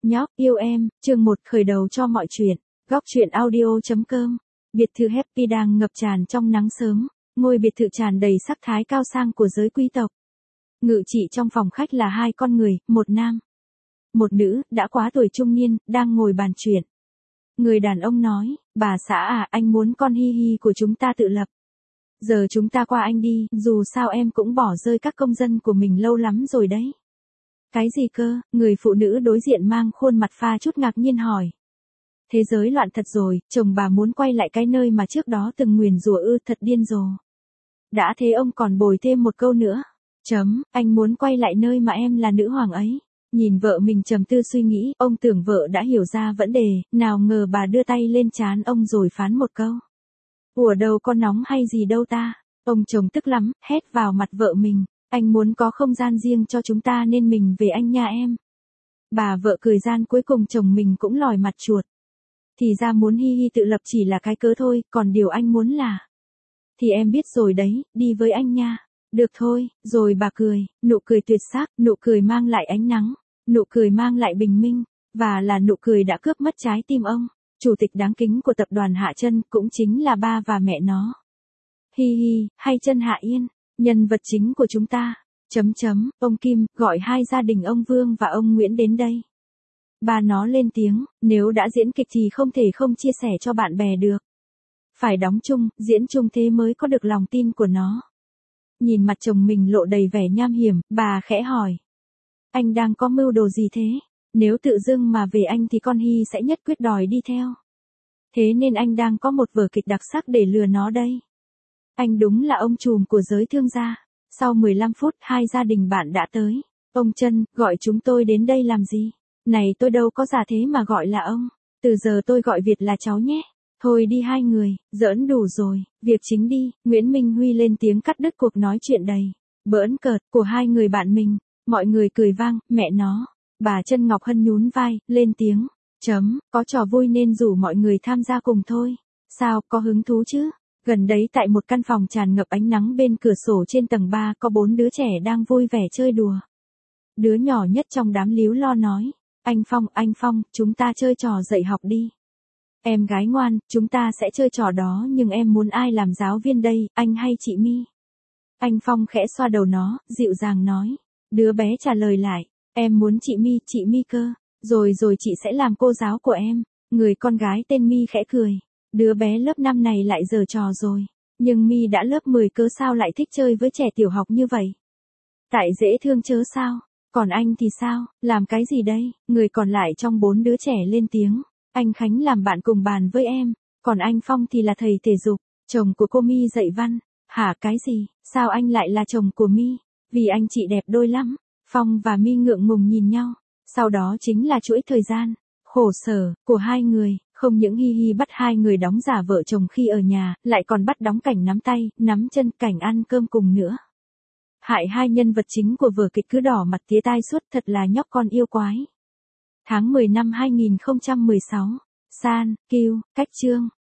Nhóc yêu em, chương 1 khởi đầu cho mọi chuyện. Góc truyện audio.com. Biệt thự Happy đang ngập tràn trong nắng sớm, ngôi biệt thự tràn đầy sắc thái cao sang của giới quý tộc. Ngự trị trong phòng khách là hai con người, một nam, một nữ, đã quá tuổi trung niên, đang ngồi bàn chuyện. Người đàn ông nói, bà xã à, anh muốn con Hi Hi của chúng ta tự lập. Giờ chúng ta qua anh đi, dù sao em cũng bỏ rơi các công dân của mình lâu lắm rồi đấy. Cái gì cơ? Người phụ nữ đối diện mang khuôn mặt pha chút ngạc nhiên hỏi. Thế giới loạn thật rồi, chồng bà muốn quay lại cái nơi mà trước đó từng nguyền rủa ư, thật điên rồ. Đã thế ông còn bồi thêm một câu nữa. Anh muốn quay lại nơi mà em là nữ hoàng ấy. Nhìn vợ mình trầm tư suy nghĩ, ông tưởng vợ đã hiểu ra vấn đề, nào ngờ bà đưa tay lên trán ông rồi phán một câu. Ủa đâu có nóng hay gì đâu ta. Ông chồng tức lắm, hét vào mặt vợ mình. Anh muốn có không gian riêng cho chúng ta nên mình về anh nha em. Bà vợ cười gian cuối cùng chồng mình cũng lòi mặt chuột. Thì ra muốn Hi Hi tự lập chỉ là cái cớ thôi, còn điều anh muốn là. Thì em biết rồi đấy, đi với anh nha. Được thôi, rồi bà cười, nụ cười tuyệt sắc, nụ cười mang lại ánh nắng, nụ cười mang lại bình minh, và là nụ cười đã cướp mất trái tim ông. Chủ tịch đáng kính của tập đoàn Hạ Trân cũng chính là ba và mẹ nó. Hi Hi, hay Trân Hạ Yên. Nhân vật chính của chúng ta. Ông Kim, gọi hai gia đình ông Vương và ông Nguyễn đến đây. Ba nó lên tiếng, nếu đã diễn kịch thì không thể không chia sẻ cho bạn bè được. Phải đóng chung, diễn chung thế mới có được lòng tin của nó. Nhìn mặt chồng mình lộ đầy vẻ nham hiểm, bà khẽ hỏi. Anh đang có mưu đồ gì thế? Nếu tự dưng mà về anh thì con Hi sẽ nhất quyết đòi đi theo. Thế nên anh đang có một vở kịch đặc sắc để lừa nó đây. Anh đúng là ông trùm của giới thương gia. Sau 15 phút, hai gia đình bạn đã tới. Ông Trân, gọi chúng tôi đến đây làm gì? Này tôi đâu có già thế mà gọi là ông. Từ giờ tôi gọi Việt là cháu nhé. Thôi đi hai người, giỡn đủ rồi, việc chính đi. Nguyễn Minh Huy lên tiếng cắt đứt cuộc nói chuyện đầy bỡn cợt của hai người bạn mình. Mọi người cười vang, mẹ nó. Bà Trân Ngọc Hân nhún vai, lên tiếng. Có trò vui nên rủ mọi người tham gia cùng thôi. Sao, có hứng thú chứ? Gần đấy tại một căn phòng tràn ngập ánh nắng bên cửa sổ trên tầng 3 có 4 đứa trẻ đang vui vẻ chơi đùa. Đứa nhỏ nhất trong đám líu lo nói. Anh Phong, chúng ta chơi trò dạy học đi. Em gái ngoan, chúng ta sẽ chơi trò đó nhưng em muốn ai làm giáo viên đây, anh hay chị My? Anh Phong khẽ xoa đầu nó, dịu dàng nói. Đứa bé trả lời lại. Em muốn chị My cơ. Rồi chị sẽ làm cô giáo của em. Người con gái tên My khẽ cười. Đứa bé lớp 5 này lại giở trò rồi. Nhưng My đã lớp 10 cơ sao lại thích chơi với trẻ tiểu học như vậy? Tại dễ thương chớ sao? Còn anh thì sao? Làm cái gì đây? Người còn lại trong 4 đứa trẻ lên tiếng. Anh Khánh làm bạn cùng bàn với em. Còn anh Phong thì là thầy thể dục. Chồng của cô My dạy văn. Hả cái gì? Sao anh lại là chồng của My? Vì anh chị đẹp đôi lắm. Phong và My ngượng ngùng nhìn nhau. Sau đó chính là chuỗi thời gian khổ sở của hai người. Không những Hi Hi bắt hai người đóng giả vợ chồng khi ở nhà, lại còn bắt đóng cảnh nắm tay, nắm chân, cảnh ăn cơm cùng nữa. Hại hai nhân vật chính của vở kịch cứ đỏ mặt tía tai suốt, thật là nhóc con yêu quái. Tháng 10 năm 2016. San, Kiêu, Cách Trương.